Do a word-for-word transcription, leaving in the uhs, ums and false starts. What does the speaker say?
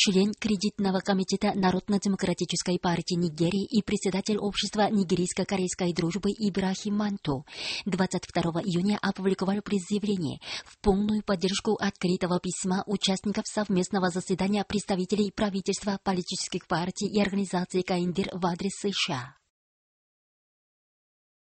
член кредитного комитета Народно-демократической партии Нигерии и председатель общества нигерийско-корейской дружбы Ибрахим Манто двадцать второго июня опубликовал пресс-заявление в полную поддержку открытого письма участников совместного заседания представителей правительства, политических партий и организаций КНДР в адрес США.